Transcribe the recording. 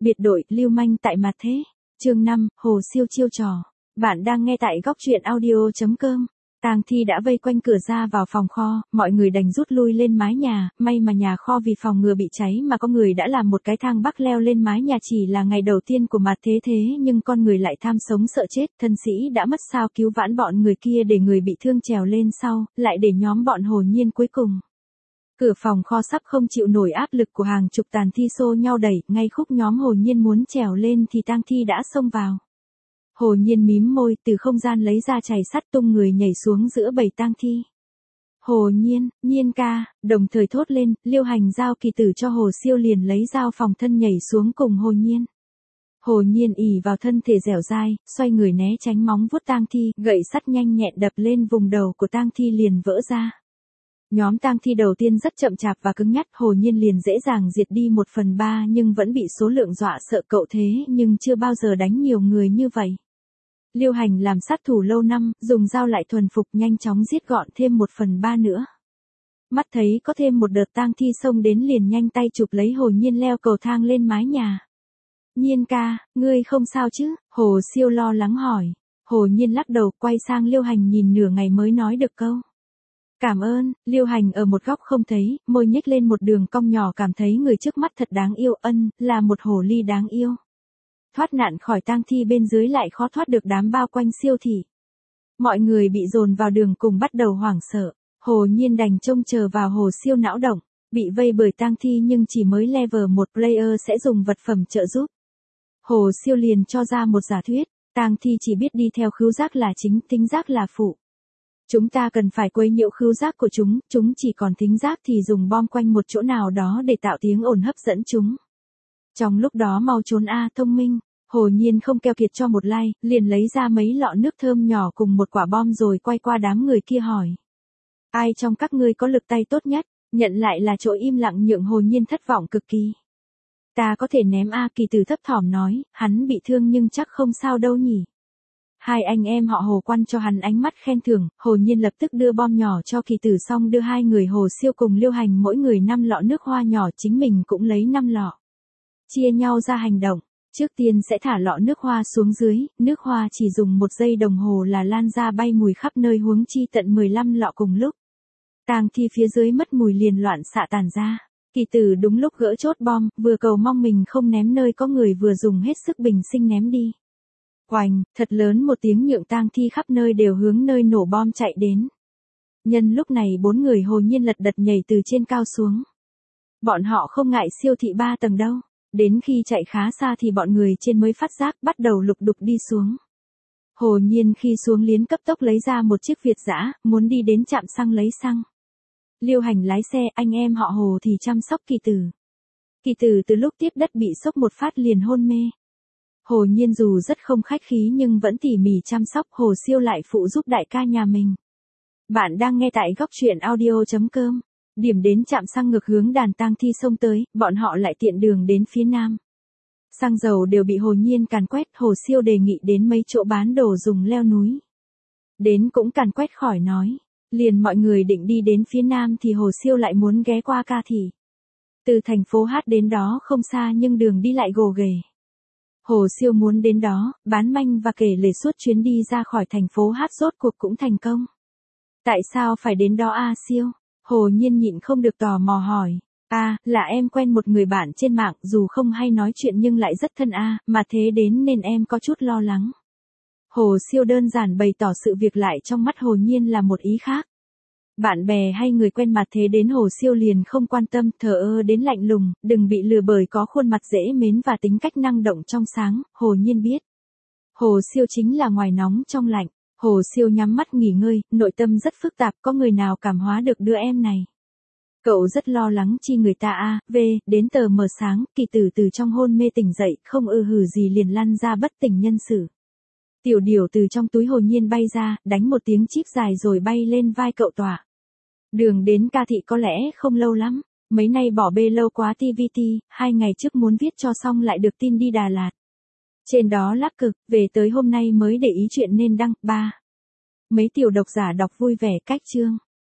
Biệt đội, lưu manh tại mặt thế. Chương 5, Hồ Siêu chiêu trò. Bạn đang nghe tại góc truyện audio.com. Tang Thi đã vây quanh cửa ra vào phòng kho, mọi người đành rút lui lên mái nhà, may mà nhà kho vì phòng ngừa bị cháy mà có người đã làm một cái thang bắc leo lên mái nhà. Chỉ là ngày đầu tiên của mặt thế nhưng con người lại tham sống sợ chết, thân sĩ đã mất sao cứu vãn bọn người kia để người bị thương trèo lên sau, lại để nhóm bọn Hồ Nhiên cuối cùng. Cửa phòng kho sắp không chịu nổi áp lực của hàng chục tàn thi xô nhau đẩy, ngay khúc nhóm Hồ Nhiên muốn trèo lên thì Tang Thi đã xông vào. Hồ Nhiên mím môi, từ không gian lấy ra chày sắt tung người nhảy xuống giữa bầy tang thi. Hồ Nhiên, Nhiên ca, đồng thời thốt lên, Liêu Hành giao kỳ tử cho Hồ Siêu liền lấy dao phòng thân nhảy xuống cùng Hồ Nhiên. Hồ Nhiên ỉ vào thân thể dẻo dai, xoay người né tránh móng vuốt tang thi, gậy sắt nhanh nhẹn đập lên vùng đầu của tang thi liền vỡ ra. Nhóm tang thi đầu tiên rất chậm chạp và cứng nhắc, Hồ Nhiên liền dễ dàng diệt đi 1/3 nhưng vẫn bị số lượng dọa sợ cậu thế nhưng chưa bao giờ đánh nhiều người như vậy. Liêu Hành làm sát thủ lâu năm, dùng dao lại thuần phục nhanh chóng giết gọn thêm 1/3 nữa. Mắt thấy có thêm một đợt tang thi xông đến liền nhanh tay chụp lấy Hồ Nhiên leo cầu thang lên mái nhà. Nhiên ca, ngươi không sao chứ? Hồ Siêu lo lắng hỏi. Hồ Nhiên lắc đầu quay sang Liêu Hành nhìn nửa ngày mới nói được câu. Cảm ơn. Liêu Hành ở một góc không thấy, môi nhếch lên một đường cong nhỏ, cảm thấy người trước mắt thật đáng yêu, là một hồ ly đáng yêu. Thoát nạn khỏi tang thi bên dưới lại khó thoát được đám bao quanh siêu thị. Mọi người bị dồn vào đường cùng bắt đầu hoảng sợ. Hồ Nhiên đành trông chờ vào Hồ Siêu não động, bị vây bởi tang thi nhưng chỉ mới level 1 player sẽ dùng vật phẩm trợ giúp. Hồ Siêu liền cho ra một giả thuyết, tang thi chỉ biết đi theo khứu giác là chính, tính giác là phụ. Chúng ta cần phải quấy nhiễu khứu giác của chúng chỉ còn thính giác thì dùng bom quanh một chỗ nào đó để tạo tiếng ồn hấp dẫn chúng. Trong lúc đó mau trốn thông minh. Hồ Nhiên không keo kiệt cho một like, liền lấy ra mấy lọ nước thơm nhỏ cùng một quả bom rồi quay qua đám người kia hỏi. Ai trong các ngươi có lực tay tốt nhất? Nhận lại là chỗ im lặng nhượng Hồ Nhiên thất vọng cực kỳ. Ta có thể ném Kỳ Tử thấp thỏm nói, hắn bị thương nhưng chắc không sao đâu nhỉ. Hai anh em họ Hồ quăng cho hắn ánh mắt khen thưởng, Hồ Nhiên lập tức đưa bom nhỏ cho Kỳ Tử xong đưa hai người Hồ Siêu cùng Liêu Hành mỗi người 5 lọ nước hoa nhỏ, chính mình cũng lấy 5 lọ. Chia nhau ra hành động, trước tiên sẽ thả lọ nước hoa xuống dưới, nước hoa chỉ dùng 1 giây đồng hồ là lan ra bay mùi khắp nơi, huống chi tận 15 lọ cùng lúc. Tang thi phía dưới mất mùi liền loạn xạ tàn ra. Kỳ Tử đúng lúc gỡ chốt bom, vừa cầu mong mình không ném nơi có người vừa dùng hết sức bình sinh ném đi. Oành, thật lớn một tiếng nhượng tang thi khắp nơi đều hướng nơi nổ bom chạy đến. Nhân lúc này 4 người Hồ Nhiên lật đật nhảy từ trên cao xuống. Bọn họ không ngại siêu thị 3 tầng đâu. Đến khi chạy khá xa thì bọn người trên mới phát giác, bắt đầu lục đục đi xuống. Hồ Nhiên khi xuống liền cấp tốc lấy ra một chiếc Việt dã, muốn đi đến trạm xăng lấy xăng. Liêu Hành lái xe, anh em họ Hồ thì chăm sóc Kỳ Tử. Kỳ Tử từ lúc tiếp đất bị sốc một phát liền hôn mê. Hồ Nhiên dù rất không khách khí nhưng vẫn tỉ mỉ chăm sóc, Hồ Siêu lại phụ giúp đại ca nhà mình. Bạn đang nghe tại góc truyện audio.com. Điểm đến trạm xăng ngược hướng đàn tang thi xông tới, bọn họ lại tiện đường đến phía nam. Xăng dầu đều bị Hồ Nhiên càn quét, Hồ Siêu đề nghị đến mấy chỗ bán đồ dùng leo núi. Đến cũng càn quét khỏi nói. Liền mọi người định đi đến phía nam thì Hồ Siêu lại muốn ghé qua Ca Thị. Từ thành phố Hát đến đó không xa nhưng đường đi lại gồ ghề. Hồ Siêu muốn đến đó, bán manh và kể lể suốt chuyến đi ra khỏi thành phố Hát rốt cuộc cũng thành công. Tại sao phải đến đó Siêu? Hồ Nhiên nhịn không được tò mò hỏi. Là em quen một người bạn trên mạng, dù không hay nói chuyện nhưng lại rất thân mà thế đến nên em có chút lo lắng. Hồ Siêu đơn giản bày tỏ sự việc lại trong mắt Hồ Nhiên là một ý khác. Bạn bè hay người quen mặt thế đến Hồ Siêu liền không quan tâm, thờ ơ đến lạnh lùng, đừng bị lừa bởi có khuôn mặt dễ mến và tính cách năng động trong sáng, Hồ Nhiên biết. Hồ Siêu chính là ngoài nóng trong lạnh. Hồ Siêu nhắm mắt nghỉ ngơi, nội tâm rất phức tạp, có người nào cảm hóa được đứa em này. Cậu rất lo lắng chi người ta đến tờ mờ sáng, Kỳ Tử từ trong hôn mê tỉnh dậy, không hử gì liền lăn ra bất tỉnh nhân sự. Tiểu điểu từ trong túi Hồ Nhiên bay ra, đánh một tiếng chip dài rồi bay lên vai cậu tỏa. Đường đến Ca Thị có lẽ không lâu lắm, mấy nay bỏ bê lâu quá TVT, 2 ngày trước muốn viết cho xong lại được tin đi Đà Lạt. Trên đó lác cực, về tới hôm nay mới để ý chuyện nên đăng. Mấy tiểu độc giả đọc vui vẻ cách chương.